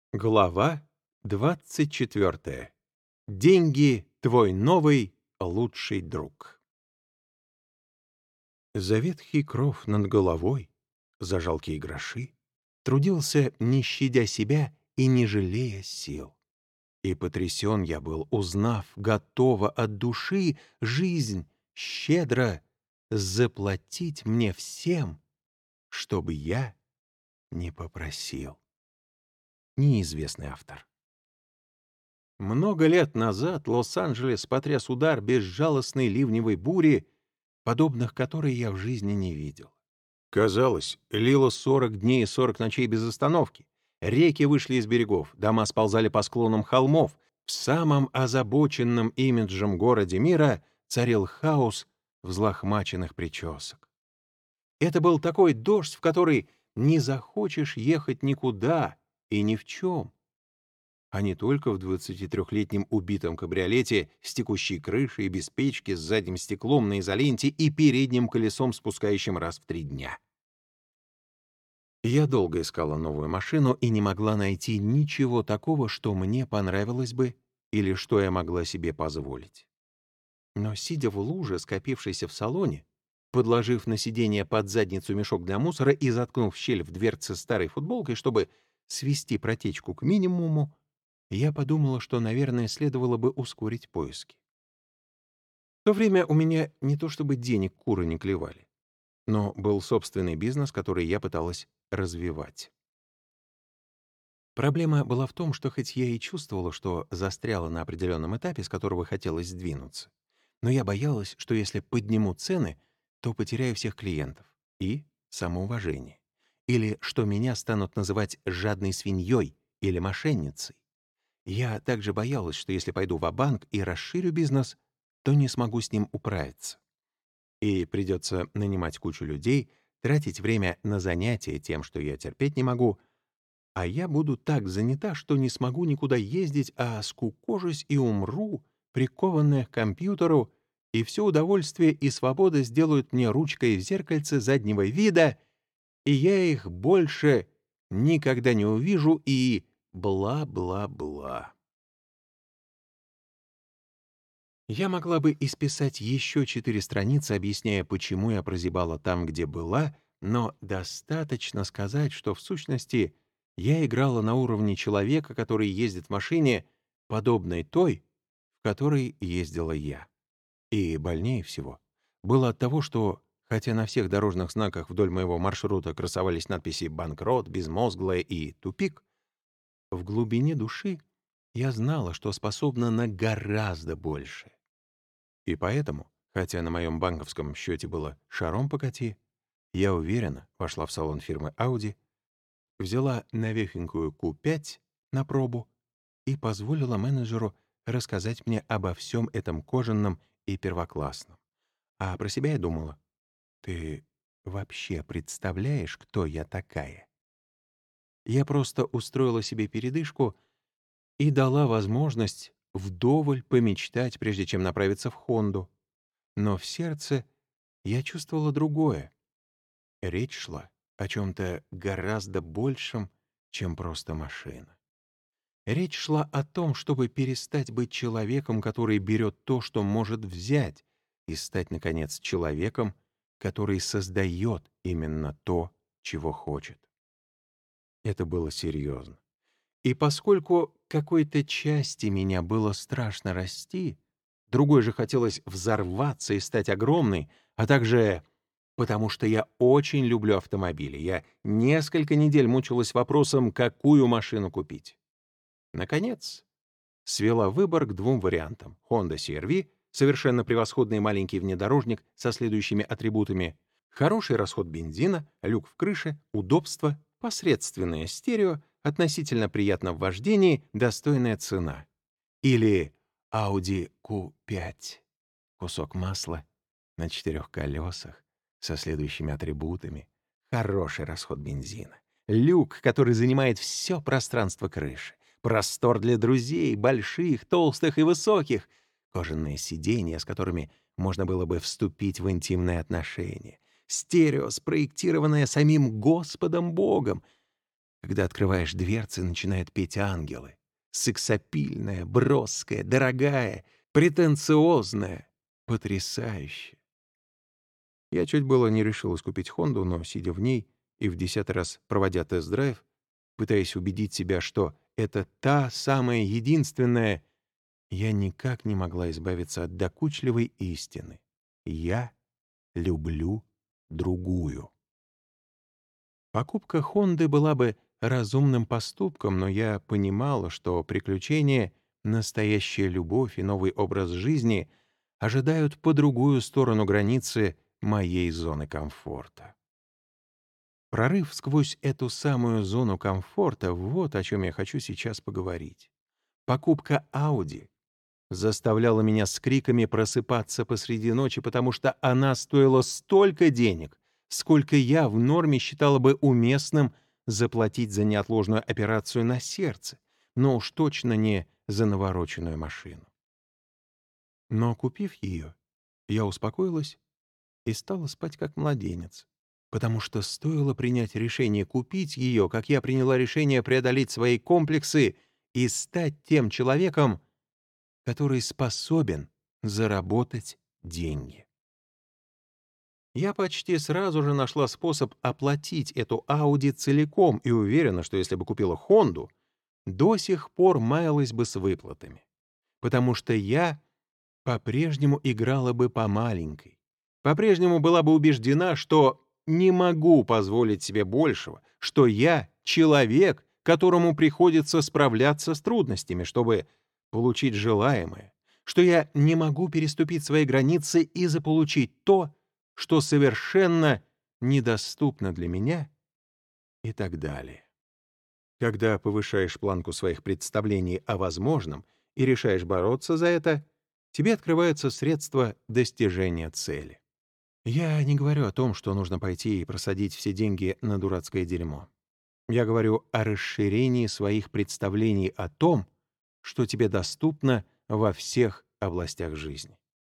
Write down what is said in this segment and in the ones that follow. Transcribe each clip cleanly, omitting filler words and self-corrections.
Глава 24. Деньги — твой новый лучший друг. За ветхий кров над головой, за жалкие гроши, трудился, не щадя себя и не жалея сил. И потрясен я был, узнав, готова от души жизнь щедро заплатить мне всем, чтобы я не попросил. Неизвестный автор. Много лет назад Лос-Анджелес потряс удар безжалостной ливневой бури, подобных которой я в жизни не видел. Казалось, лило 40 дней и 40 ночей без остановки. Реки вышли из берегов, дома сползали по склонам холмов. В самом озабоченном имиджем городе мира царил хаос взлохмаченных причесок. Это был такой дождь, в который не захочешь ехать никуда и ни в чем. А не только в 23-летнем убитом кабриолете с текущей крышей, без печки, с задним стеклом на изоленте и передним колесом, спускающим раз в 3 дня. Я долго искала новую машину и не могла найти ничего такого, что мне понравилось бы или что я могла себе позволить. Но, сидя в луже, скопившейся в салоне, подложив на сиденье под задницу мешок для мусора и заткнув щель в дверце старой футболкой, чтобы свести протечку к минимуму, я подумала, что, наверное, следовало бы ускорить поиски. В то время у меня не то чтобы денег куры не клевали, но был собственный бизнес, который я пыталась развивать. Проблема была в том, что хоть я и чувствовала, что застряла на определенном этапе, с которого хотелось сдвинуться, но я боялась, что если подниму цены, то потеряю всех клиентов и самоуважение, или что меня станут называть жадной свиньей или мошенницей. Я также боялась, что если пойду ва-банк и расширю бизнес, то не смогу с ним управиться. И придется нанимать кучу людей, тратить время на занятия тем, что я терпеть не могу, а я буду так занята, что не смогу никуда ездить, а скукожусь и умру, прикованная к компьютеру, и все удовольствие и свобода сделают мне ручкой в зеркальце заднего вида, и я их больше никогда не увижу, и бла-бла-бла. Я могла бы исписать еще 4 страницы, объясняя, почему я прозябала там, где была, но достаточно сказать, что в сущности я играла на уровне человека, который ездит в машине, подобной той, в которой ездила я. И больнее всего было от того, что, хотя на всех дорожных знаках вдоль моего маршрута красовались надписи «Банкрот», «Безмозглая» и «Тупик», в глубине души я знала, что способна на гораздо большее. И поэтому, хотя на моем банковском счете было шаром покати, я уверенно вошла в салон фирмы Audi, взяла новехенькую Q5 на пробу и позволила менеджеру рассказать мне обо всем этом кожаном и первоклассном. А про себя я думала: «Ты вообще представляешь, кто я такая?» Я просто устроила себе передышку и дала возможность вдоволь помечтать, прежде чем направиться в Хонду. Но в сердце я чувствовала другое. Речь шла о чем-то гораздо большем, чем просто машина. Речь шла о том, чтобы перестать быть человеком, который берет то, что может взять, и стать, наконец, человеком, который создает именно то, чего хочет. Это было серьезно. И поскольку какой-то части меня было страшно расти, другой же хотелось взорваться и стать огромной, а также потому что я очень люблю автомобили. Я несколько недель мучилась вопросом, какую машину купить. Наконец, свела выбор к 2 вариантам: Honda CR-V, совершенно превосходный маленький внедорожник со следующими атрибутами: хороший расход бензина, люк в крыше, удобство, посредственное стерео, относительно приятно в вождении, достойная цена. Или Audi Q5. Кусок масла на 4 колесах со следующими атрибутами: хороший расход бензина, люк, который занимает все пространство крыши, простор для друзей, больших, толстых и высоких, кожаные сиденья, с которыми можно было бы вступить в интимные отношения, стерео, спроектированное самим Господом Богом. Когда открываешь дверцы, начинают петь ангелы. Сексапильная, броская, дорогая, претенциозная, потрясающая. Я чуть было не решил купить «Хонду», но, сидя в ней и в 10-й раз проводя тест-драйв, пытаясь убедить себя, что это та самая единственная, я никак не могла избавиться от докучливой истины. Я люблю другую. Покупка «Хонды» была бы разумным поступком, но я понимала, что приключения, настоящая любовь и новый образ жизни ожидают по другую сторону границы моей зоны комфорта. Прорыв сквозь эту самую зону комфорта — вот о чем я хочу сейчас поговорить. Покупка Audi заставляла меня с криками просыпаться посреди ночи, потому что она стоила столько денег, сколько я в норме считала бы уместным заплатить за неотложную операцию на сердце, но уж точно не за навороченную машину. Но купив ее, я успокоилась и стала спать как младенец, потому что стоило принять решение купить ее, как я приняла решение преодолеть свои комплексы и стать тем человеком, который способен заработать деньги. Я почти сразу же нашла способ оплатить эту Audi целиком и уверена, что если бы купила Хонду, до сих пор маялась бы с выплатами, потому что я по-прежнему играла бы по маленькой, по-прежнему была бы убеждена, что не могу позволить себе большего, что я человек, которому приходится справляться с трудностями, чтобы получить желаемое, что я не могу переступить свои границы и заполучить то, что совершенно недоступно для меня, и так далее. Когда повышаешь планку своих представлений о возможном и решаешь бороться за это, тебе открываются средства достижения цели. Я не говорю о том, что нужно пойти и просадить все деньги на дурацкое дерьмо. Я говорю о расширении своих представлений о том, что тебе доступно во всех областях жизни.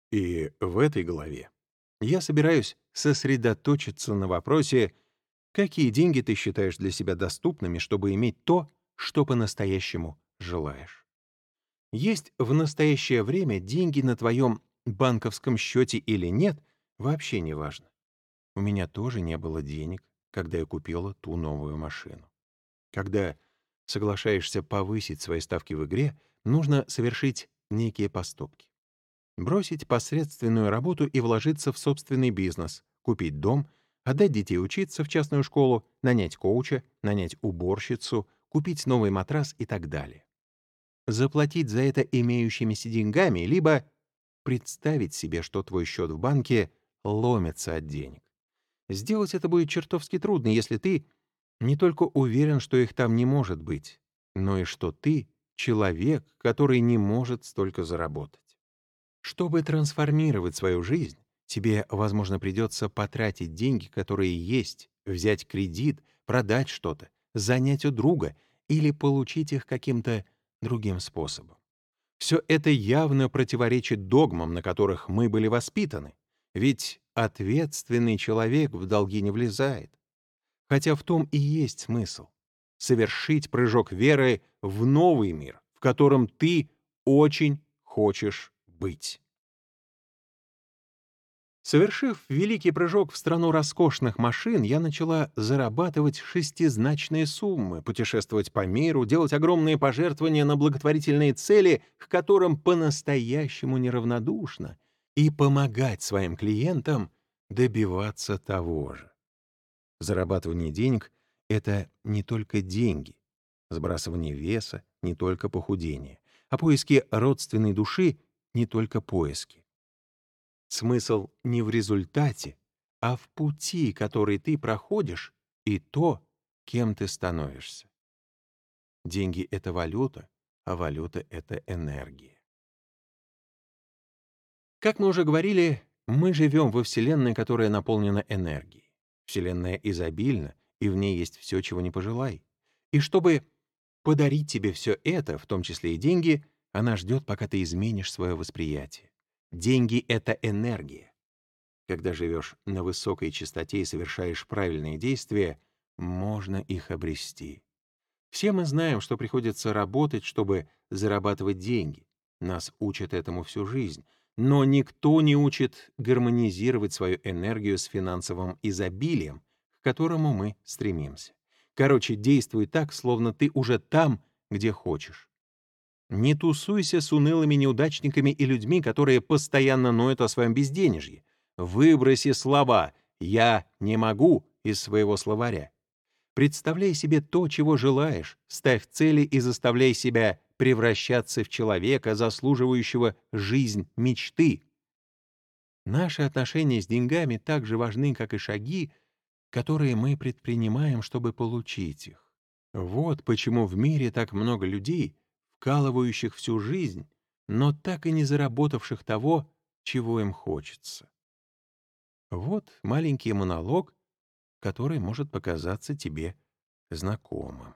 И в этой главе я собираюсь сосредоточиться на вопросе, какие деньги ты считаешь для себя доступными, чтобы иметь то, что по-настоящему желаешь. Есть в настоящее время деньги на твоем банковском счете или нет, вообще не важно. У меня тоже не было денег, когда я купила ту новую машину. Когда соглашаешься повысить свои ставки в игре, нужно совершить некие поступки. Бросить посредственную работу и вложиться в собственный бизнес, купить дом, отдать детей учиться в частную школу, нанять коуча, нанять уборщицу, купить новый матрас и так далее. Заплатить за это имеющимися деньгами, либо представить себе, что твой счет в банке ломится от денег. Сделать это будет чертовски трудно, если ты не только уверен, что их там не может быть, но и что ты — человек, который не может столько заработать. Чтобы трансформировать свою жизнь, тебе, возможно, придется потратить деньги, которые есть, взять кредит, продать что-то, занять у друга или получить их каким-то другим способом. Все это явно противоречит догмам, на которых мы были воспитаны. Ведь ответственный человек в долги не влезает. Хотя в том и есть смысл — совершить прыжок веры в новый мир, в котором ты очень хочешь быть. Совершив великий прыжок в страну роскошных машин, я начала зарабатывать шестизначные суммы, путешествовать по миру, делать огромные пожертвования на благотворительные цели, к которым по-настоящему неравнодушна, и помогать своим клиентам добиваться того же. Зарабатывание денег — это не только деньги, сбрасывание веса — не только похудение, а поиски родственной души — не только поиски. Смысл не в результате, а в пути, который ты проходишь, и то, кем ты становишься. Деньги — это валюта, а валюта — это энергия. Как мы уже говорили, мы живем во Вселенной, которая наполнена энергией. Вселенная изобильна, и в ней есть все, чего не пожелай. И чтобы подарить тебе все это, в том числе и деньги, она ждет, пока ты изменишь свое восприятие. Деньги — это энергия. Когда живешь на высокой частоте и совершаешь правильные действия, можно их обрести. Все мы знаем, что приходится работать, чтобы зарабатывать деньги. Нас учат этому всю жизнь. Но никто не учит гармонизировать свою энергию с финансовым изобилием, к которому мы стремимся. Короче, действуй так, словно ты уже там, где хочешь. Не тусуйся с унылыми неудачниками и людьми, которые постоянно ноют о своем безденежье. Выброси слова «я не могу» из своего словаря. Представляй себе то, чего желаешь, ставь цели и заставляй себя превращаться в человека, заслуживающего жизнь мечты. Наши отношения с деньгами так же важны, как и шаги, которые мы предпринимаем, чтобы получить их. Вот почему в мире так много людей, вкалывающих всю жизнь, но так и не заработавших того, чего им хочется. Вот маленький монолог, который может показаться тебе знакомым.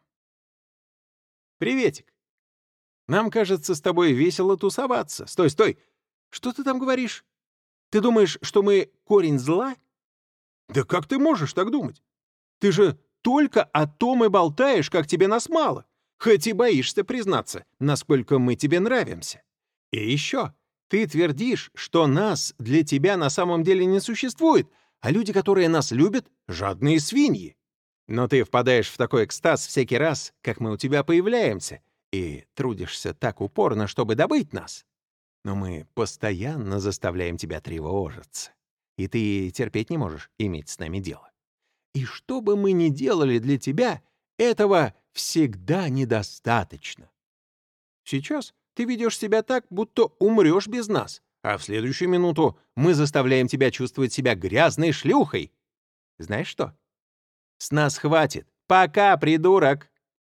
«Приветик! Нам, кажется, с тобой весело тусоваться. Стой, стой! Что ты там говоришь? Ты думаешь, что мы корень зла? Да как ты можешь так думать? Ты же только о том и болтаешь, как тебе нас мало, хоть и боишься признаться, насколько мы тебе нравимся. И еще, ты твердишь, что нас для тебя на самом деле не существует, а люди, которые нас любят, — жадные свиньи. Но ты впадаешь в такой экстаз всякий раз, как мы у тебя появляемся, и трудишься так упорно, чтобы добыть нас. Но мы постоянно заставляем тебя тревожиться, и ты терпеть не можешь иметь с нами дело. И что бы мы ни делали для тебя, этого всегда недостаточно. Сейчас ты ведешь себя так, будто умрешь без нас, а в следующую минуту мы заставляем тебя чувствовать себя грязной шлюхой. Знаешь что? С нас хватит. Пока, придурок!»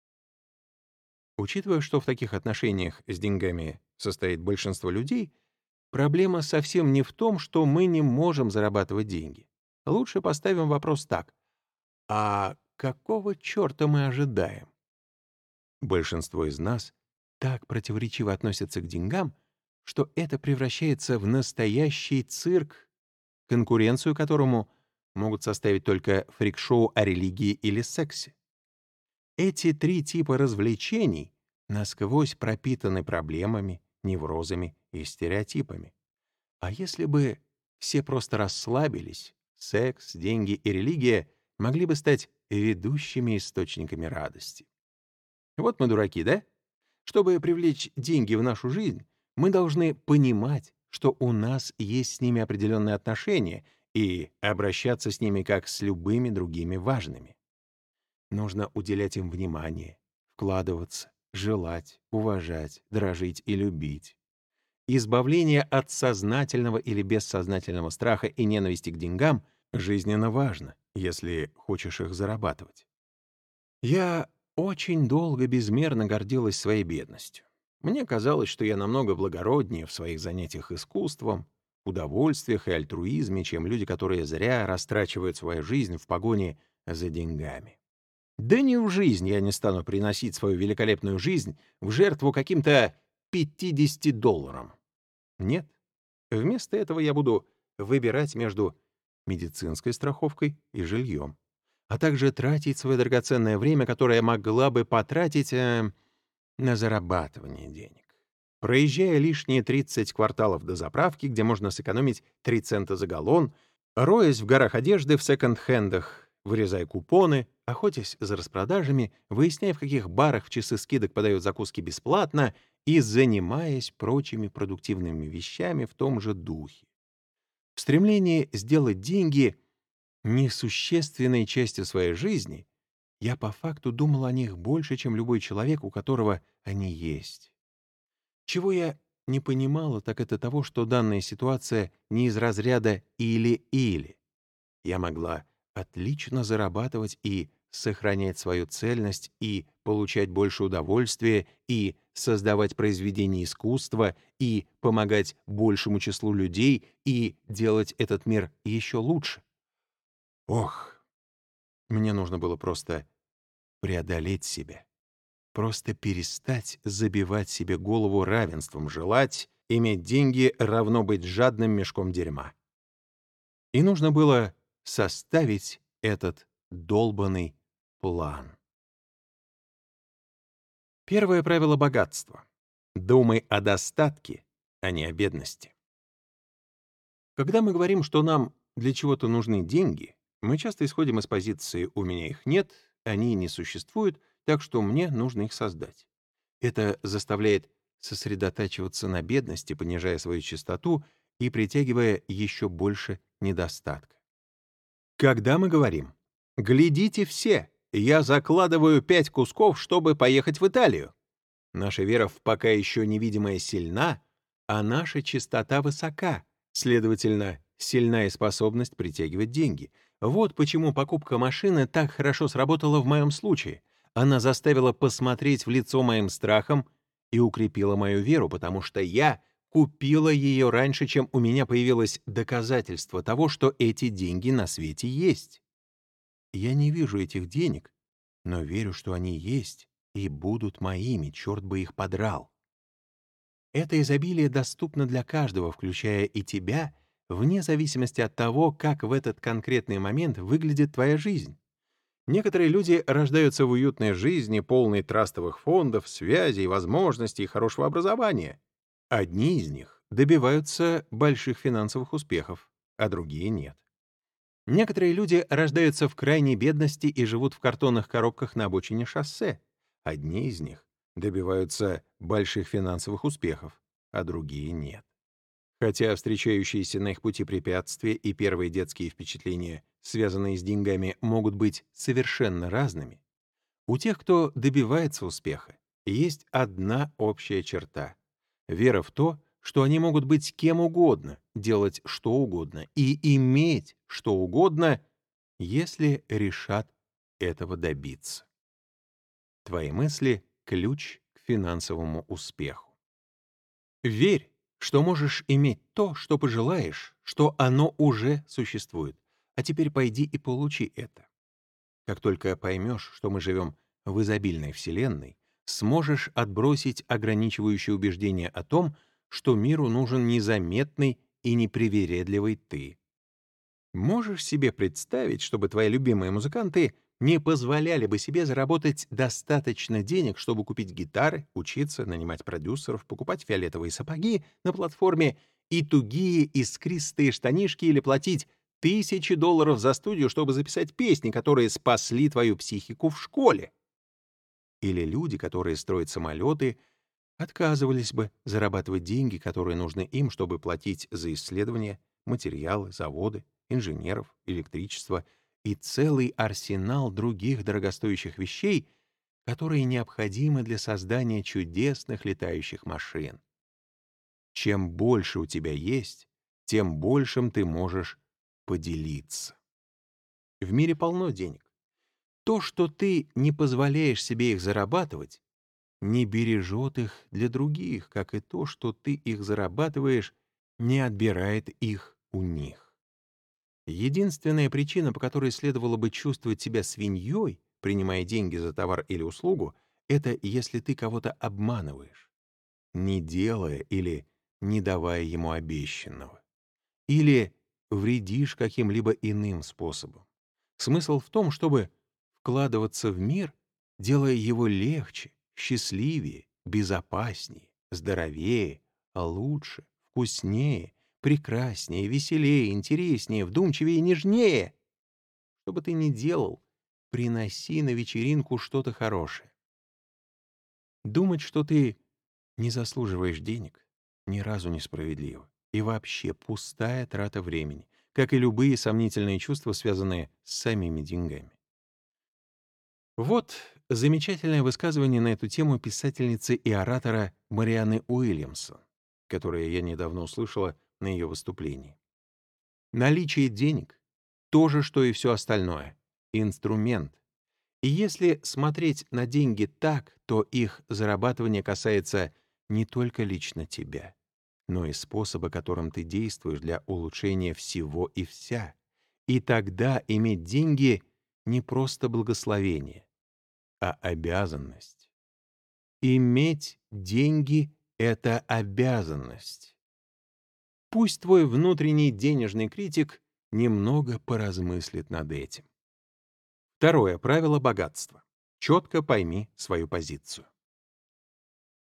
Учитывая, что в таких отношениях с деньгами состоит большинство людей, проблема совсем не в том, что мы не можем зарабатывать деньги. Лучше поставим вопрос так. А какого черта мы ожидаем? Большинство из нас так противоречиво относятся к деньгам, что это превращается в настоящий цирк, конкуренцию которому могут составить только фрик-шоу о религии или сексе. Эти три типа развлечений насквозь пропитаны проблемами, неврозами и стереотипами. А если бы все просто расслабились, секс, деньги и религия могли бы стать ведущими источниками радости. Вот мы дураки, да? Чтобы привлечь деньги в нашу жизнь, мы должны понимать, что у нас есть с ними определенные отношения и обращаться с ними как с любыми другими важными. Нужно уделять им внимание, вкладываться, желать, уважать, дорожить и любить. Избавление от сознательного или бессознательного страха и ненависти к деньгам жизненно важно, если хочешь их зарабатывать. Я очень долго безмерно гордилась своей бедностью. Мне казалось, что я намного благороднее в своих занятиях искусством, удовольствиях и альтруизме, чем люди, которые зря растрачивают свою жизнь в погоне за деньгами. Да ни в жизнь я не стану приносить свою великолепную жизнь в жертву каким-то $50. Нет. Вместо этого я буду выбирать между медицинской страховкой и жильем, а также тратить свое драгоценное время, которое могла бы потратить на зарабатывание денег. Проезжая лишние 30 кварталов до заправки, где можно сэкономить 3 цента за галлон, роясь в горах одежды в секонд-хендах, вырезая купоны, охотясь за распродажами, выясняя, в каких барах в часы скидок подают закуски бесплатно и занимаясь прочими продуктивными вещами в том же духе. В стремлении сделать деньги несущественной частью своей жизни, я по факту думал о них больше, чем любой человек, у которого они есть. Чего я не понимала, так это того, что данная ситуация не из разряда «или-или». Я могла отлично зарабатывать и сохранять свою цельность, и получать больше удовольствия, и создавать произведения искусства, и помогать большему числу людей, и делать этот мир еще лучше. Ох, мне нужно было просто преодолеть себя. Просто перестать забивать себе голову равенством, желать иметь деньги равно быть жадным мешком дерьма. И нужно было составить этот долбанный план. Первое правило богатства. Думай о достатке, а не о бедности. Когда мы говорим, что нам для чего-то нужны деньги, мы часто исходим из позиции «у меня их нет», «они не существуют», так что мне нужно их создать. Это заставляет сосредотачиваться на бедности, понижая свою частоту и притягивая еще больше недостатка. Когда мы говорим «глядите все, я закладываю 5 кусков, чтобы поехать в Италию», наша вера в пока еще невидимое сильна, а наша чистота высока, следовательно, сильна и способность притягивать деньги. Вот почему покупка машины так хорошо сработала в моем случае. Она заставила посмотреть в лицо моим страхам и укрепила мою веру, потому что я купила ее раньше, чем у меня появилось доказательство того, что эти деньги на свете есть. Я не вижу этих денег, но верю, что они есть и будут моими, черт бы их подрал. Это изобилие доступно для каждого, включая и тебя, вне зависимости от того, как в этот конкретный момент выглядит твоя жизнь. Некоторые люди рождаются в уютной жизни, полной трастовых фондов, связей, возможностей и хорошего образования. Одни из них добиваются больших финансовых успехов, а другие нет. Некоторые люди рождаются в крайней бедности и живут в картонных коробках на обочине шоссе. Одни из них добиваются больших финансовых успехов, а другие нет. Хотя встречающиеся на их пути препятствия и первые детские впечатления, связанные с деньгами, могут быть совершенно разными, у тех, кто добивается успеха, есть одна общая черта — вера в то, что они могут быть кем угодно, делать что угодно и иметь что угодно, если решат этого добиться. Твои мысли — ключ к финансовому успеху. Верь, что можешь иметь то, что пожелаешь, что оно уже существует. А теперь пойди и получи это. Как только поймешь, что мы живем в изобильной вселенной, сможешь отбросить ограничивающие убеждения о том, что миру нужен незаметный и непривередливый ты. Можешь себе представить, чтобы твои любимые музыканты не позволяли бы себе заработать достаточно денег, чтобы купить гитары, учиться, нанимать продюсеров, покупать фиолетовые сапоги на платформе и тугие искристые штанишки или платить $1000 за студию, чтобы записать песни, которые спасли твою психику в школе? Или люди, которые строят самолеты, отказывались бы зарабатывать деньги, которые нужны им, чтобы платить за исследования, материалы, заводы, инженеров, электричество и целый арсенал других дорогостоящих вещей, которые необходимы для создания чудесных летающих машин. Чем больше у тебя есть, тем большим ты можешь поделиться. В мире полно денег. То, что ты не позволяешь себе их зарабатывать, не бережет их для других, как и то, что ты их зарабатываешь, не отбирает их у них. Единственная причина, по которой следовало бы чувствовать себя свиньей, принимая деньги за товар или услугу, это если ты кого-то обманываешь, не делая или не давая ему обещанного, или вредишь каким-либо иным способом. Смысл в том, чтобы вкладываться в мир, делая его легче, счастливее, безопаснее, здоровее, лучше, вкуснее, прекраснее, веселее, интереснее, вдумчивее, нежнее. Что бы ты ни делал, приноси на вечеринку что-то хорошее. Думать, что ты не заслуживаешь денег, ни разу несправедливо. И вообще пустая трата времени, как и любые сомнительные чувства, связанные с самими деньгами. Вот замечательное высказывание на эту тему писательницы и оратора Марианны Уильямсон, которое я недавно услышала на ее выступлении. Наличие денег — то же, что и все остальное, инструмент. И если смотреть на деньги так, то их зарабатывание касается не только лично тебя, но и способа, которым ты действуешь для улучшения всего и вся. И тогда иметь деньги — не просто благословение, а обязанность. Иметь деньги — это обязанность. Пусть твой внутренний денежный критик немного поразмыслит над этим. Второе правило богатства. Четко пойми свою позицию.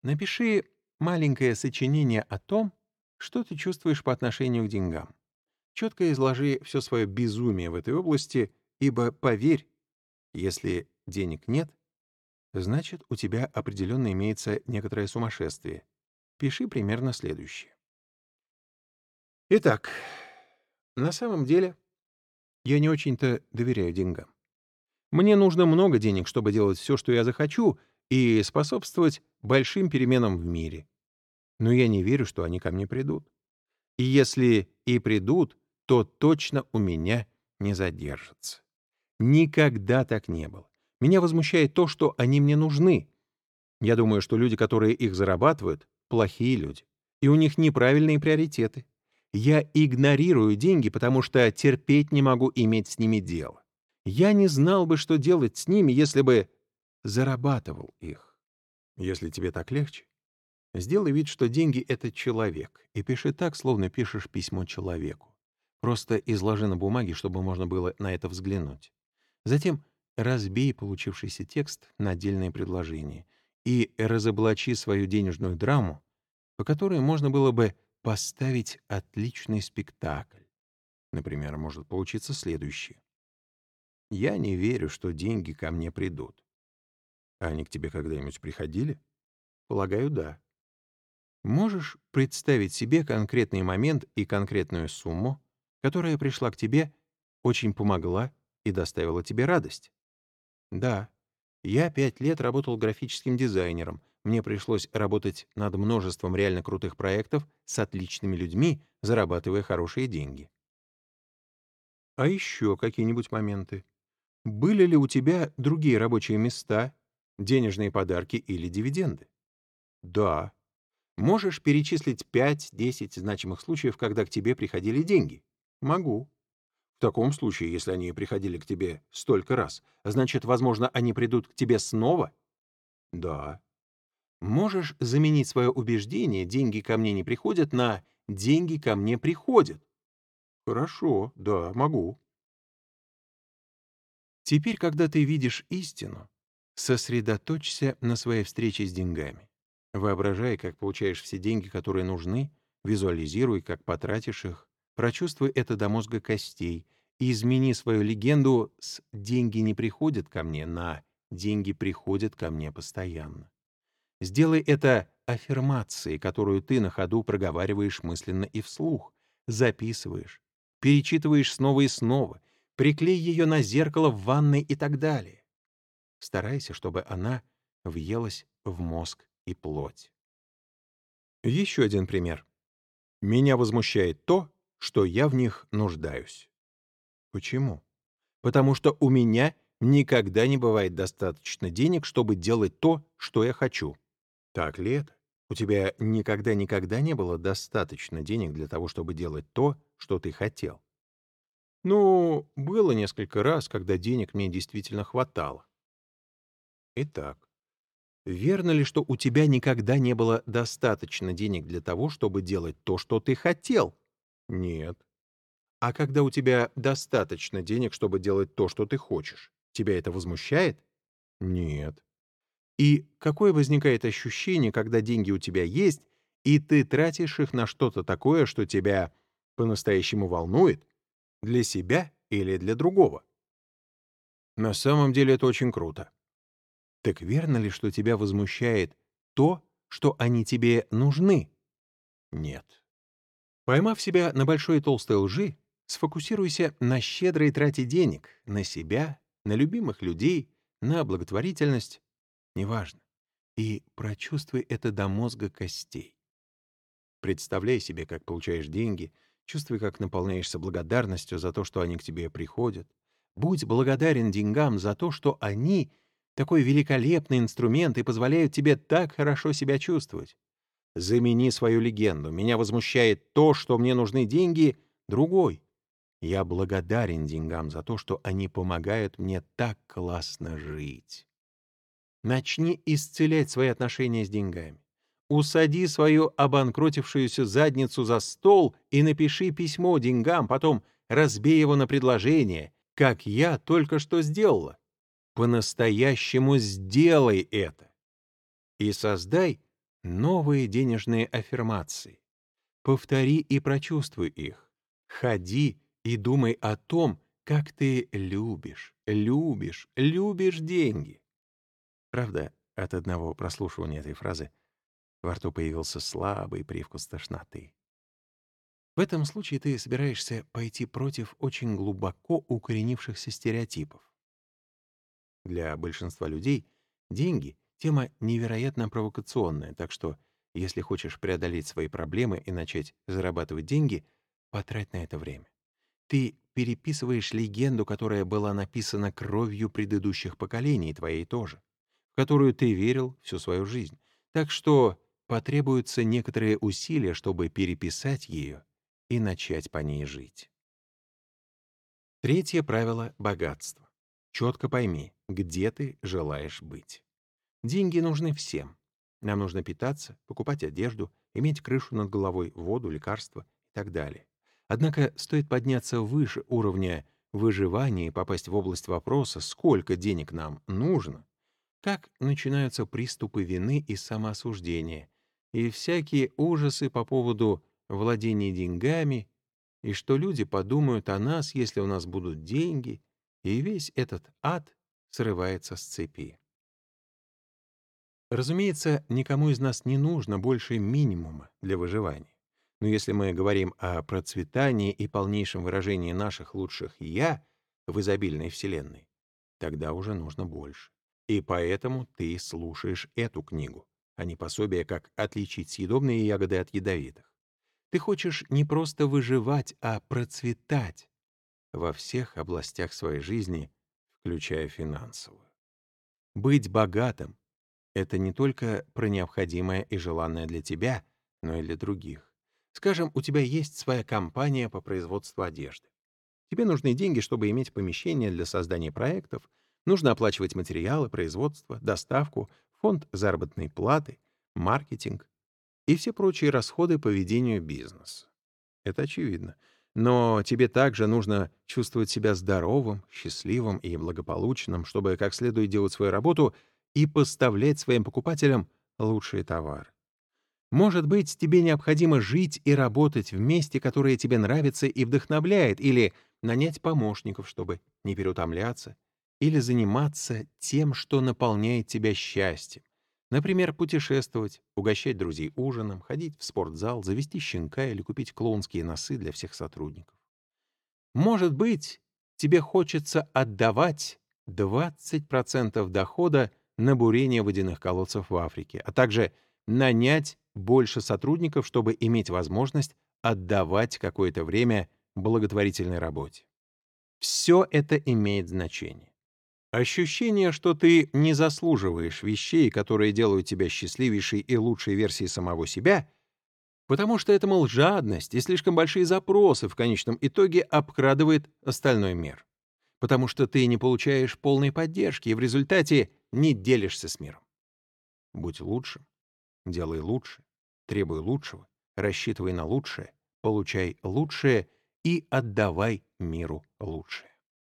Напиши маленькое сочинение о том, что ты чувствуешь по отношению к деньгам. Четко изложи все свое безумие в этой области, ибо, поверь, если денег нет, значит, у тебя определенно имеется некоторое сумасшествие. Пиши примерно следующее. Итак, на самом деле я не очень-то доверяю деньгам. Мне нужно много денег, чтобы делать все, что я захочу, и способствовать большим переменам в мире. Но я не верю, что они ко мне придут. И если и придут, то точно у меня не задержатся. Никогда так не было. Меня возмущает то, что они мне нужны. Я думаю, что люди, которые их зарабатывают, плохие люди. И у них неправильные приоритеты. Я игнорирую деньги, потому что терпеть не могу иметь с ними дело. Я не знал бы, что делать с ними, если бы зарабатывал их. Если тебе так легче, сделай вид, что деньги — это человек, и пиши так, словно пишешь письмо человеку. Просто изложи на бумаге, чтобы можно было на это взглянуть. Затем разбей получившийся текст на отдельные предложения и разоблачи свою денежную драму, по которой можно было бы поставить отличный спектакль. Например, может получиться следующее. «Я не верю, что деньги ко мне придут». А они к тебе когда-нибудь приходили? Полагаю, да. Можешь представить себе конкретный момент и конкретную сумму, которая пришла к тебе, очень помогла и доставила тебе радость? Да. Я 5 лет работал графическим дизайнером. Мне пришлось работать над множеством реально крутых проектов с отличными людьми, зарабатывая хорошие деньги. А еще какие-нибудь моменты? Были ли у тебя другие рабочие места, денежные подарки или дивиденды? Да. Можешь перечислить 5-10 значимых случаев, когда к тебе приходили деньги? Могу. В таком случае, если они приходили к тебе столько раз, значит, возможно, они придут к тебе снова? Да. Можешь заменить свое убеждение «деньги ко мне не приходят» на «деньги ко мне приходят»? Хорошо, да, могу. Теперь, когда ты видишь истину, сосредоточься на своей встрече с деньгами. Воображай, как получаешь все деньги, которые нужны, визуализируй, как потратишь их, прочувствуй это до мозга костей и измени свою легенду с «деньги не приходят ко мне» на «деньги приходят ко мне постоянно». Сделай это аффирмацией, которую ты на ходу проговариваешь мысленно и вслух, записываешь, перечитываешь снова и снова, приклей ее на зеркало в ванной и так далее. Старайся, чтобы она въелась в мозг и плоть. Еще один пример. Меня возмущает то, что я в них нуждаюсь. Почему? Потому что у меня никогда не бывает достаточно денег, чтобы делать то, что я хочу. Так ли это? У тебя никогда не было достаточно денег для того, чтобы делать то, что ты хотел? Ну, было несколько раз, когда денег мне действительно хватало. Итак, верно ли, что у тебя никогда не было достаточно денег для того, чтобы делать то, что ты хотел? Нет. А когда у тебя достаточно денег, чтобы делать то, что ты хочешь, тебя это возмущает? Нет. И какое возникает ощущение, когда деньги у тебя есть, и ты тратишь их на что-то такое, что тебя по-настоящему волнует, для себя или для другого? На самом деле это очень круто. Так верно ли, что тебя возмущает то, что они тебе нужны? Нет. Поймав себя на большой и толстой лжи, сфокусируйся на щедрой трате денег, на себя, на любимых людей, на благотворительность, неважно, и прочувствуй это до мозга костей. Представляй себе, как получаешь деньги, чувствуй, как наполняешься благодарностью за то, что они к тебе приходят. Будь благодарен деньгам за то, что они — такой великолепный инструмент и позволяют тебе так хорошо себя чувствовать. Замени свою легенду. Меня возмущает то, что мне нужны деньги, другой. Я благодарен деньгам за то, что они помогают мне так классно жить. Начни исцелять свои отношения с деньгами. Усади свою обанкротившуюся задницу за стол и напиши письмо деньгам, потом разбей его на предложение, как я только что сделала. По-настоящему сделай это. И создай новые денежные аффирмации. Повтори и прочувствуй их. Ходи и думай о том, как ты любишь, любишь, любишь деньги. Правда, от одного прослушивания этой фразы во рту появился слабый привкус тошноты. В этом случае ты собираешься пойти против очень глубоко укоренившихся стереотипов. Для большинства людей деньги — тема невероятно провокационная, так что если хочешь преодолеть свои проблемы и начать зарабатывать деньги, потрать на это время. Ты переписываешь легенду, которая была написана кровью предыдущих поколений, твоей тоже, в которую ты верил всю свою жизнь. Так что потребуются некоторые усилия, чтобы переписать ее и начать по ней жить. Третье правило — богатства. Четко пойми, где ты желаешь быть. Деньги нужны всем. Нам нужно питаться, покупать одежду, иметь крышу над головой, воду, лекарства и так далее. Однако стоит подняться выше уровня выживания и попасть в область вопроса, сколько денег нам нужно, как начинаются приступы вины и самоосуждения, и всякие ужасы по поводу владения деньгами, и что люди подумают о нас, если у нас будут деньги, и весь этот ад срывается с цепи. Разумеется, никому из нас не нужно больше минимума для выживания. Но если мы говорим о процветании и полнейшем выражении наших лучших «я» в изобильной Вселенной, тогда уже нужно больше. И поэтому ты слушаешь эту книгу, а не пособие, как отличить съедобные ягоды от ядовитых. Ты хочешь не просто выживать, а процветать во всех областях своей жизни, включая финансовую. Быть богатым — это не только про необходимое и желанное для тебя, но и для других. Скажем, у тебя есть своя компания по производству одежды. Тебе нужны деньги, чтобы иметь помещение для создания проектов, нужно оплачивать материалы, производство, доставку, фонд заработной платы, маркетинг и все прочие расходы по ведению бизнеса. Это очевидно. Но тебе также нужно чувствовать себя здоровым, счастливым и благополучным, чтобы как следует делать свою работу и поставлять своим покупателям лучшие товары. Может быть, тебе необходимо жить и работать в месте, которое тебе нравится и вдохновляет, или нанять помощников, чтобы не переутомляться, или заниматься тем, что наполняет тебя счастьем. Например, путешествовать, угощать друзей ужином, ходить в спортзал, завести щенка или купить клоунские носы для всех сотрудников. Может быть, тебе хочется отдавать 20% дохода на бурение водяных колодцев в Африке, а также нанять больше сотрудников, чтобы иметь возможность отдавать какое-то время благотворительной работе. Все это имеет значение. Ощущение, что ты не заслуживаешь вещей, которые делают тебя счастливейшей и лучшей версией самого себя, потому что это, мол, жадность и слишком большие запросы в конечном итоге обкрадывает остальной мир. Потому что ты не получаешь полной поддержки и в результате не делишься с миром. Будь лучшим, делай лучше, требуй лучшего, рассчитывай на лучшее, получай лучшее и отдавай миру лучшее.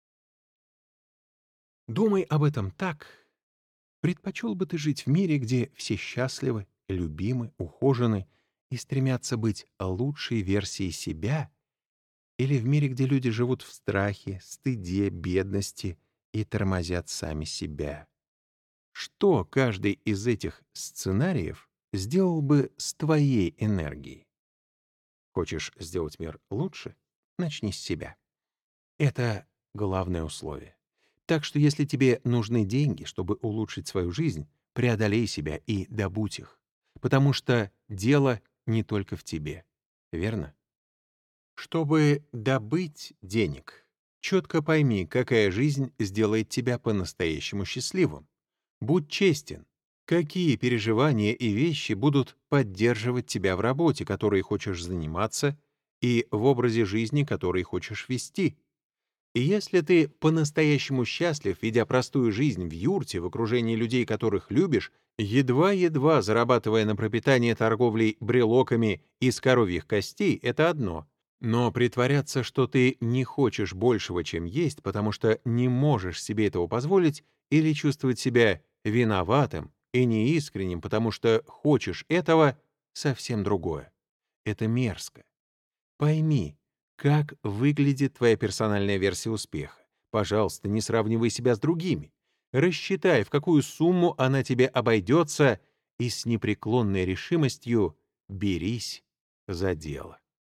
Думай об этом так. Предпочел бы ты жить в мире, где все счастливы, любимы, ухожены и стремятся быть лучшей версией себя, или в мире, где люди живут в страхе, стыде, бедности и тормозят сами себя? Что каждый из этих сценариев сделал бы с твоей энергией? Хочешь сделать мир лучше? Начни с себя. Это главное условие. Так что если тебе нужны деньги, чтобы улучшить свою жизнь, преодолей себя и добудь их. Потому что дело не только в тебе. Верно? Чтобы добыть денег, четко пойми, какая жизнь сделает тебя по-настоящему счастливым. Будь честен. Какие переживания и вещи будут поддерживать тебя в работе, которой хочешь заниматься, и в образе жизни, который хочешь вести? И если ты по-настоящему счастлив, ведя простую жизнь в юрте, в окружении людей, которых любишь, едва-едва зарабатывая на пропитание торговлей брелоками из коровьих костей, это одно. Но притворяться, что ты не хочешь большего, чем есть, потому что не можешь себе этого позволить, или чувствовать себя виноватым и неискренним, потому что хочешь этого, совсем другое. Это мерзко. Пойми, как выглядит твоя персональная версия успеха. Пожалуйста, не сравнивай себя с другими. Рассчитай, в какую сумму она тебе обойдется, и с непреклонной решимостью берись за дело.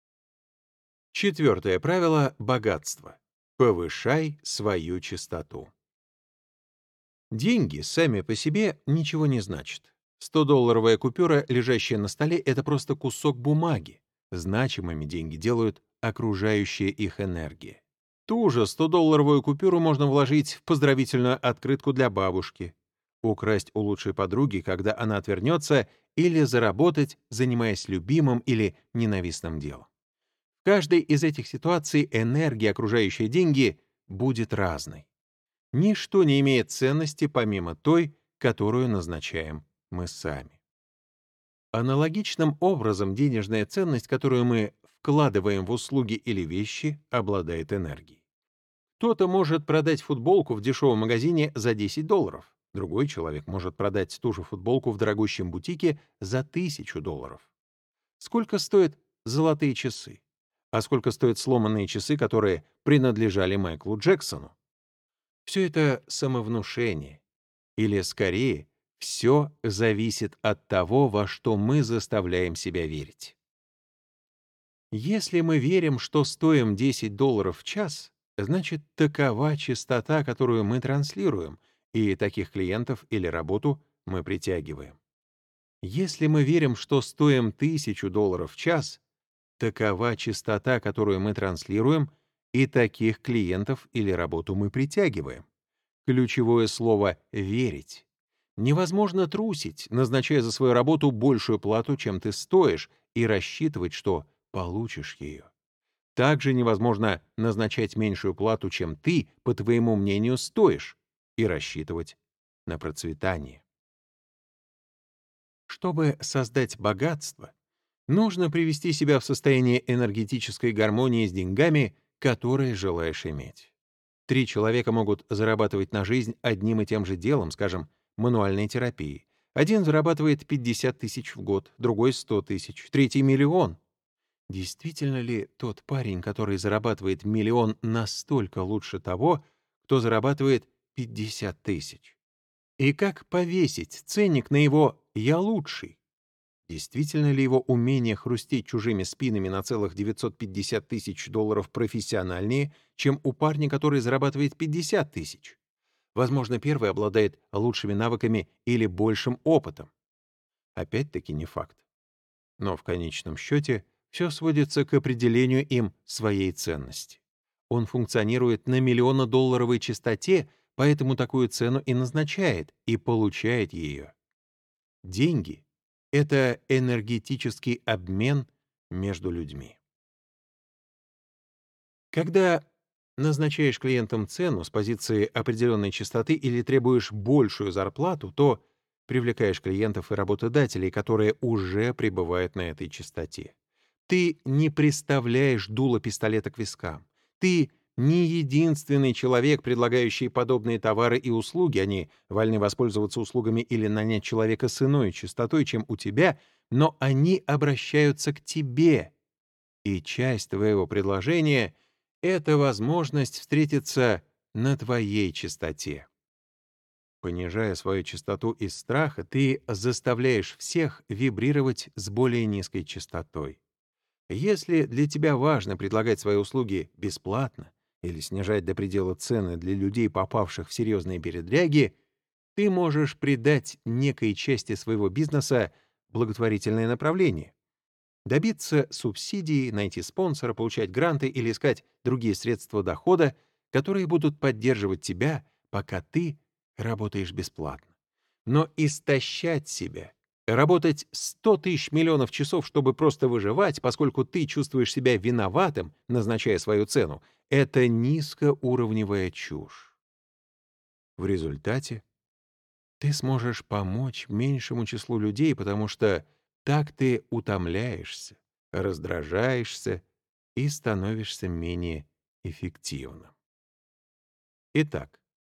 Четвертое правило — богатство. Повышай свою чистоту. Деньги сами по себе ничего не значат. 100-долларовая купюра, лежащая на столе, — это просто кусок бумаги. Значимыми деньги делают окружающая их энергия. Ту же 100-долларовую купюру можно вложить в поздравительную открытку для бабушки, украсть у лучшей подруги, когда она отвернется, или заработать, занимаясь любимым или ненавистным делом. В каждой из этих ситуаций энергия, окружающая деньги, будет разной. Ничто не имеет ценности помимо той, которую назначаем мы сами. Аналогичным образом денежная ценность, которую мы вкладываем в услуги или вещи, обладает энергией. Кто-то может продать футболку в дешевом магазине за $10, другой человек может продать ту же футболку в дорогущем бутике за $1000. Сколько стоят золотые часы? А сколько стоят сломанные часы, которые принадлежали Майклу Джексону? Все это самовнушение. Или, скорее, все зависит от того, во что мы заставляем себя верить. Если мы верим, что стоим $10 в час, значит, такова частота, которую мы транслируем, и таких клиентов или работу мы притягиваем. Если мы верим, что стоим $1000 в час, такова частота, которую мы транслируем, и таких клиентов или работу мы притягиваем. Ключевое слово «верить». Невозможно трусить, назначая за свою работу большую плату, чем ты стоишь, и рассчитывать, что получишь ее. Также невозможно назначать меньшую плату, чем ты, по твоему мнению, стоишь, и рассчитывать на процветание. Чтобы создать богатство, нужно привести себя в состояние энергетической гармонии с деньгами, которые желаешь иметь. 3 человека могут зарабатывать на жизнь одним и тем же делом, скажем, мануальной терапией. Один зарабатывает 50 тысяч в год, другой — 100 тысяч, третий — миллион. Действительно ли тот парень, который зарабатывает миллион, настолько лучше того, кто зарабатывает 50 тысяч? И как повесить ценник на его «я лучший»? Действительно ли его умение хрустеть чужими спинами на целых $950 000 профессиональнее, чем у парня, который зарабатывает 50 тысяч? Возможно, первый обладает лучшими навыками или большим опытом. Опять-таки не факт. Но в конечном счете все сводится к определению им своей ценности. Он функционирует на миллионодолларовой частоте, поэтому такую цену и назначает, и получает ее. Деньги — это энергетический обмен между людьми. Когда назначаешь клиентам цену с позиции определенной частоты или требуешь большую зарплату, то привлекаешь клиентов и работодателей, которые уже пребывают на этой частоте. Ты не приставляешь дуло пистолета к вискам. Ты не единственный человек, предлагающий подобные товары и услуги. Они вольны воспользоваться услугами или нанять человека с иной частотой, чем у тебя, но они обращаются к тебе. И часть твоего предложения — это возможность встретиться на твоей частоте. Понижая свою частоту из страха, ты заставляешь всех вибрировать с более низкой частотой. Если для тебя важно предлагать свои услуги бесплатно или снижать до предела цены для людей, попавших в серьезные передряги, ты можешь придать некой части своего бизнеса благотворительное направление. Добиться субсидий, найти спонсора, получать гранты или искать другие средства дохода, которые будут поддерживать тебя, пока ты работаешь бесплатно. Но истощать себя, работать 100 тысяч миллионов часов, чтобы просто выживать, поскольку ты чувствуешь себя виноватым, назначая свою цену, это низкоуровневая чушь. В результате ты сможешь помочь меньшему числу людей, потому что так ты утомляешься, раздражаешься и становишься менее эффективным. Итак,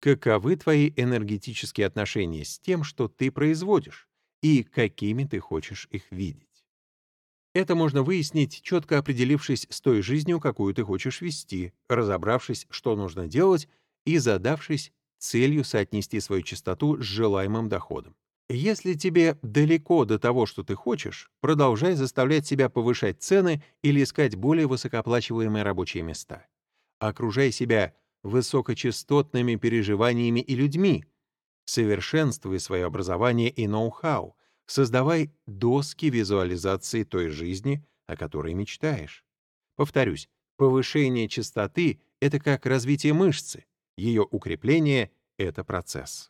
каковы твои энергетические отношения с тем, что ты производишь, и какими ты хочешь их видеть. Это можно выяснить, четко определившись с той жизнью, какую ты хочешь вести, разобравшись, что нужно делать, и задавшись целью соотнести свою частоту с желаемым доходом. Если тебе далеко до того, что ты хочешь, продолжай заставлять себя повышать цены или искать более высокооплачиваемые рабочие места. Окружай себя высокочастотными переживаниями и людьми. Совершенствуй свое образование и ноу-хау. Создавай доски визуализации той жизни, о которой мечтаешь. Повторюсь, повышение частоты — это как развитие мышцы. Ее укрепление — это процесс.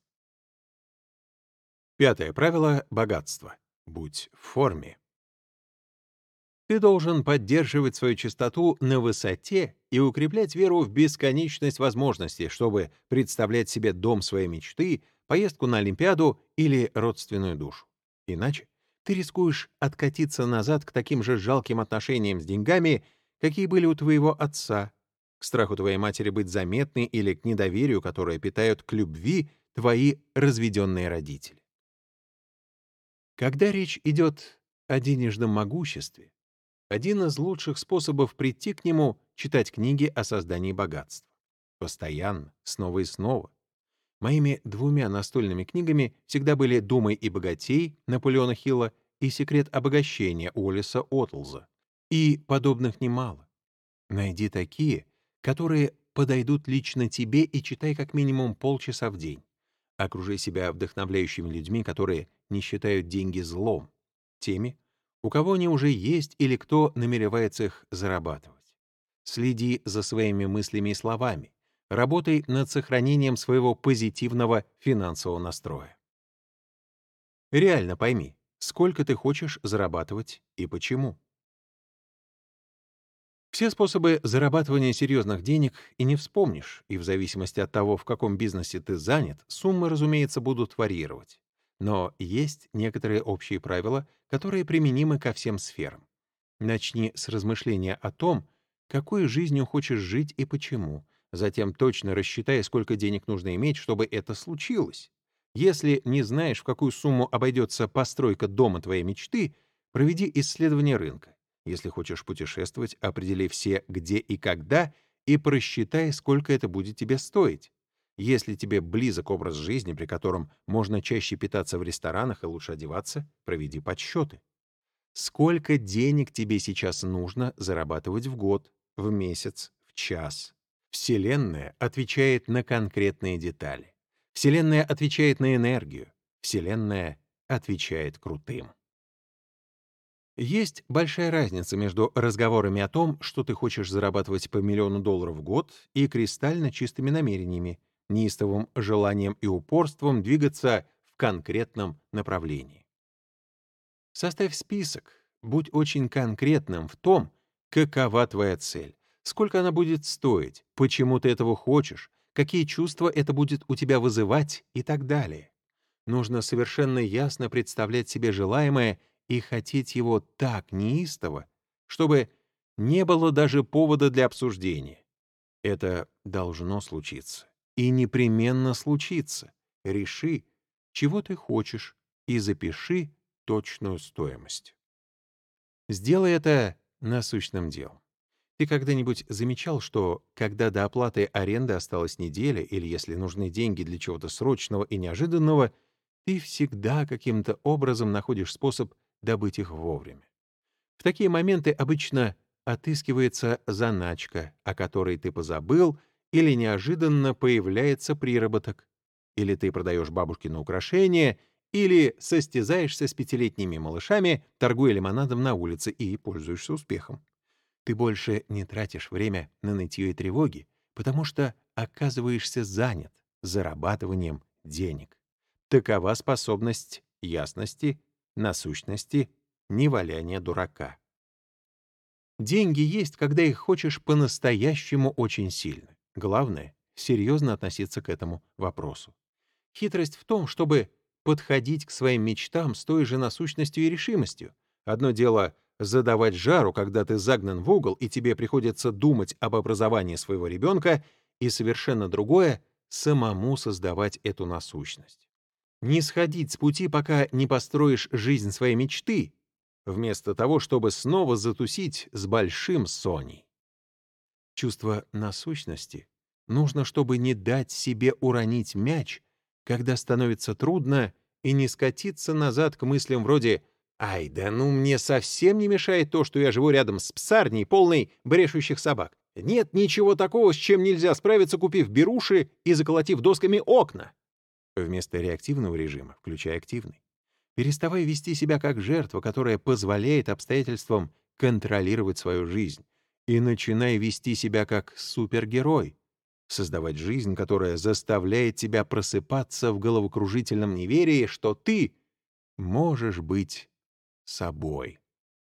Пятое правило — богатство. Будь в форме. Ты должен поддерживать свою частоту на высоте и укреплять веру в бесконечность возможностей, чтобы представлять себе дом своей мечты, поездку на Олимпиаду или родственную душу. Иначе ты рискуешь откатиться назад к таким же жалким отношениям с деньгами, какие были у твоего отца, к страху твоей матери быть заметной или к недоверию, которое питают к любви твои разведенные родители. Когда речь идет о денежном могуществе, один из лучших способов прийти к нему — читать книги о создании богатства. Постоянно, снова и снова. Моими двумя настольными книгами всегда были «Думай и богатей» Наполеона Хилла и «Секрет обогащения» Уоллеса Оттлза. И подобных немало. Найди такие, которые подойдут лично тебе, и читай как минимум полчаса в день. Окружи себя вдохновляющими людьми, которые не считают деньги злом, теми, у кого они уже есть или кто намеревается их зарабатывать. Следи за своими мыслями и словами. Работай над сохранением своего позитивного финансового настроя. Реально пойми, сколько ты хочешь зарабатывать и почему. Все способы зарабатывания серьезных денег и не вспомнишь, и в зависимости от того, в каком бизнесе ты занят, суммы, разумеется, будут варьировать. Но есть некоторые общие правила, которые применимы ко всем сферам. Начни с размышления о том, какой жизнью хочешь жить и почему. Затем точно рассчитай, сколько денег нужно иметь, чтобы это случилось. Если не знаешь, в какую сумму обойдется постройка дома твоей мечты, проведи исследование рынка. Если хочешь путешествовать, определи все где и когда и просчитай, сколько это будет тебе стоить. Если тебе близок образ жизни, при котором можно чаще питаться в ресторанах и лучше одеваться, проведи подсчеты. Сколько денег тебе сейчас нужно зарабатывать в год, в месяц, в час? Вселенная отвечает на конкретные детали. Вселенная отвечает на энергию. Вселенная отвечает крутым. Есть большая разница между разговорами о том, что ты хочешь зарабатывать по $1 миллион в год, и кристально чистыми намерениями, неистовым желанием и упорством двигаться в конкретном направлении. Составь список, будь очень конкретным в том, какова твоя цель, сколько она будет стоить, почему ты этого хочешь, какие чувства это будет у тебя вызывать и так далее. Нужно совершенно ясно представлять себе желаемое и хотеть его так неистово, чтобы не было даже повода для обсуждения. Это должно случиться. И непременно случится. Реши, чего ты хочешь, и запиши точную стоимость. Сделай это насущным делом. Ты когда-нибудь замечал, что, когда до оплаты аренды осталась неделя, или если нужны деньги для чего-то срочного и неожиданного, ты всегда каким-то образом находишь способ добыть их вовремя? В такие моменты обычно отыскивается заначка, о которой ты позабыл, или неожиданно появляется приработок, или ты продаешь бабушкины украшения, или состязаешься с пятилетними малышами, торгуя лимонадом на улице, и пользуешься успехом. Ты больше не тратишь время на нытье и тревоги, потому что оказываешься занят зарабатыванием денег. Такова способность ясности, насущности, неваляния дурака. Деньги есть, когда их хочешь по-настоящему очень сильно. Главное — серьезно относиться к этому вопросу. Хитрость в том, чтобы подходить к своим мечтам с той же насущностью и решимостью. Одно дело — задавать жару, когда ты загнан в угол, и тебе приходится думать об образовании своего ребенка, и совершенно другое — самому создавать эту насущность. Не сходить с пути, пока не построишь жизнь своей мечты, вместо того, чтобы снова затусить с большим Соней. Чувство насущности нужно, чтобы не дать себе уронить мяч, когда становится трудно, и не скатиться назад к мыслям вроде «Ай, да ну мне совсем не мешает то, что я живу рядом с псарней, полной брешущих собак. Нет ничего такого, с чем нельзя справиться, купив беруши и заколотив досками окна». Вместо реактивного режима включай активный. Переставай вести себя как жертва, которая позволяет обстоятельствам контролировать свою жизнь, и начинай вести себя как супергерой, создавать жизнь, которая заставляет тебя просыпаться в головокружительном неверии, что ты можешь быть собой.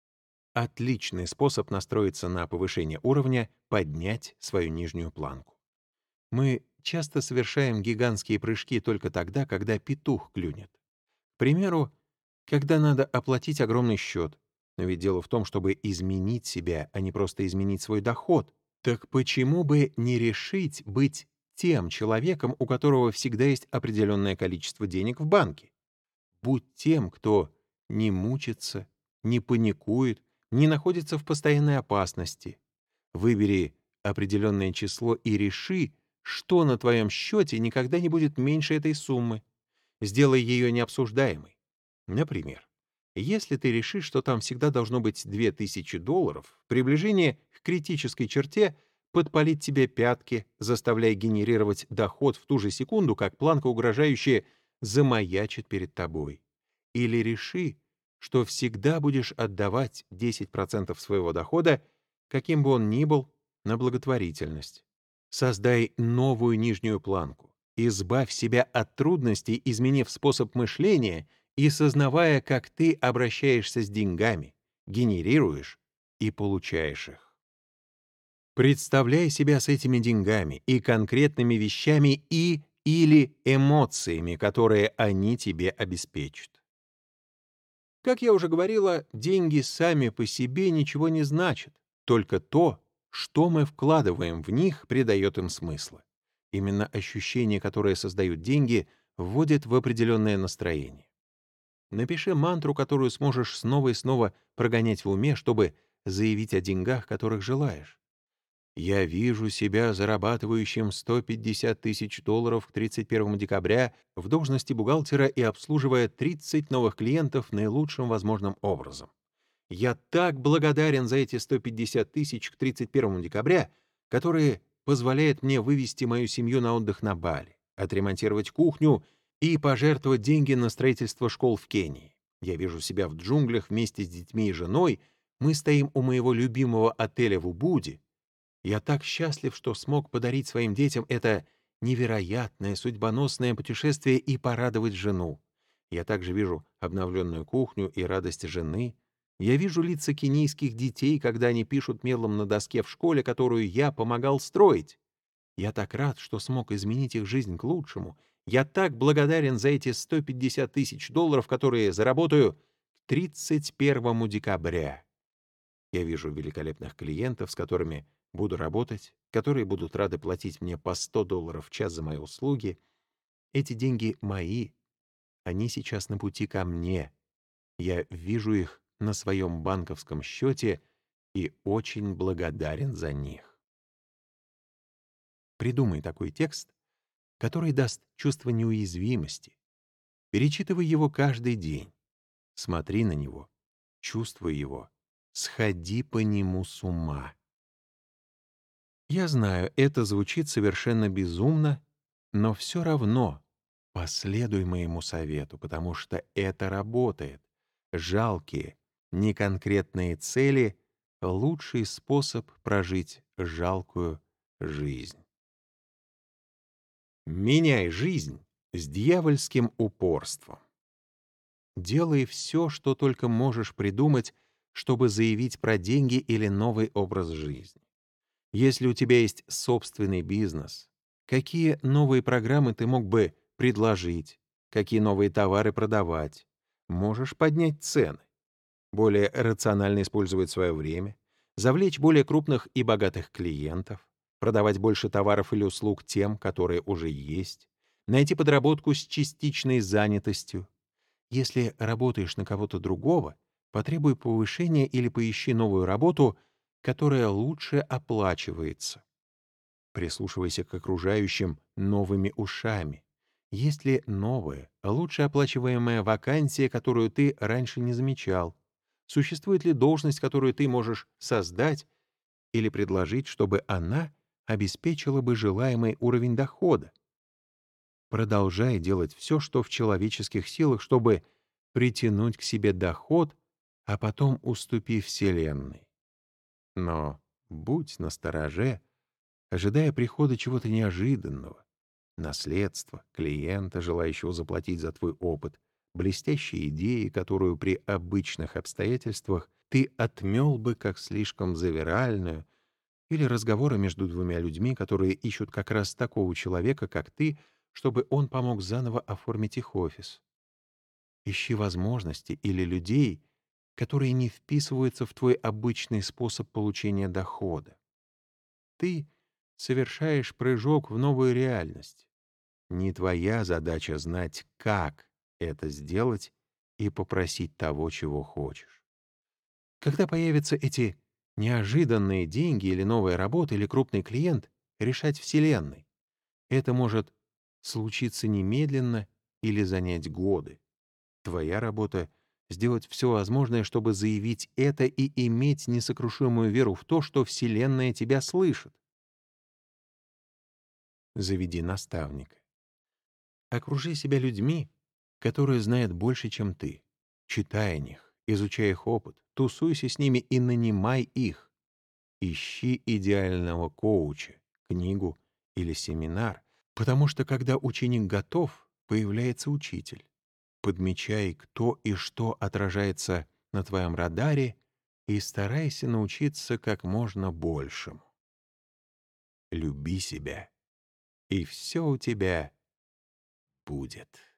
Отличный способ настроиться на повышение уровня, поднять свою нижнюю планку. Мы часто совершаем гигантские прыжки только тогда, когда петух клюнет. К примеру, когда надо оплатить огромный счет. Но ведь дело в том, чтобы изменить себя, а не просто изменить свой доход. Так почему бы не решить быть тем человеком, у которого всегда есть определенное количество денег в банке? Будь тем, кто не мучится, не паникует, не находится в постоянной опасности. Выбери определенное число и реши, что на твоем счете никогда не будет меньше этой суммы. Сделай ее необсуждаемой. Например, если ты решишь, что там всегда должно быть $2000, приближение к критической черте подпалит тебе пятки, заставляя генерировать доход в ту же секунду, как планка угрожающе замаячит перед тобой. Или реши, что всегда будешь отдавать 10% своего дохода, каким бы он ни был, на благотворительность. Создай новую нижнюю планку. Избавь себя от трудностей, изменив способ мышления и сознавая, как ты обращаешься с деньгами, генерируешь и получаешь их. Представляй себя с этими деньгами и конкретными вещами или эмоциями, которые они тебе обеспечат. Как я уже говорила, деньги сами по себе ничего не значат, только то, что мы вкладываем в них, придает им смысла. Именно ощущения, которые создают деньги, вводят в определенное настроение. Напиши мантру, которую сможешь снова и снова прогонять в уме, чтобы заявить о деньгах, которых желаешь. Я вижу себя зарабатывающим $150 000 к 31 декабря в должности бухгалтера и обслуживая 30 новых клиентов наилучшим возможным образом. Я так благодарен за эти 150 000 к 31 декабря, которые позволяют мне вывести мою семью на отдых на Бали, отремонтировать кухню и пожертвовать деньги на строительство школ в Кении. Я вижу себя в джунглях вместе с детьми и женой. Мы стоим у моего любимого отеля в Убуде. Я так счастлив, что смог подарить своим детям это невероятное судьбоносное путешествие и порадовать жену. Я также вижу обновленную кухню и радость жены. Я вижу лица кенийских детей, когда они пишут мелом на доске в школе, которую я помогал строить. Я так рад, что смог изменить их жизнь к лучшему. Я так благодарен за эти 150 000 долларов, которые заработаю к 31 декабря. Я вижу великолепных клиентов, с которыми буду работать, которые будут рады платить мне по $100 в час за мои услуги. Эти деньги мои, они сейчас на пути ко мне. Я вижу их на своем банковском счете и очень благодарен за них. Придумай такой текст, который даст чувство неуязвимости. Перечитывай его каждый день. Смотри на него, чувствуй его, сходи по нему с ума. Я знаю, это звучит совершенно безумно, но все равно последуй моему совету, потому что это работает. Жалкие, неконкретные цели — лучший способ прожить жалкую жизнь. Меняй жизнь с дьявольским упорством. Делай все, что только можешь придумать, чтобы заявить про деньги или новый образ жизни. Если у тебя есть собственный бизнес, какие новые программы ты мог бы предложить, какие новые товары продавать? Можешь поднять цены, более рационально использовать свое время, завлечь более крупных и богатых клиентов, продавать больше товаров или услуг тем, которые уже есть, найти подработку с частичной занятостью. Если работаешь на кого-то другого, потребуй повышения или поищи новую работу, которая лучше оплачивается. Прислушивайся к окружающим новыми ушами. Есть ли новая, лучше оплачиваемая вакансия, которую ты раньше не замечал? Существует ли должность, которую ты можешь создать или предложить, чтобы она обеспечила бы желаемый уровень дохода? Продолжай делать все, что в человеческих силах, чтобы притянуть к себе доход, а потом уступи Вселенной. Но будь настороже, ожидая прихода чего-то неожиданного, наследства, клиента, желающего заплатить за твой опыт, блестящей идеи, которую при обычных обстоятельствах ты отмел бы как слишком завиральную, или разговора между двумя людьми, которые ищут как раз такого человека, как ты, чтобы он помог заново оформить их офис. Ищи возможности или людей, которые не вписываются в твой обычный способ получения дохода. Ты совершаешь прыжок в новую реальность. Не твоя задача знать, как это сделать и попросить того, чего хочешь. Когда появятся эти неожиданные деньги или новая работа или крупный клиент, решать Вселенной. Это может случиться немедленно или занять годы. Твоя работа — сделать все возможное, чтобы заявить это и иметь несокрушимую веру в то, что Вселенная тебя слышит. Заведи наставника. Окружи себя людьми, которые знают больше, чем ты. Читай о них, изучай их опыт, тусуйся с ними и нанимай их. Ищи идеального коуча, книгу или семинар, потому что когда ученик готов, появляется учитель. Подмечай, кто и что отражается на твоем радаре, и старайся научиться как можно большему. Люби себя, и все у тебя будет.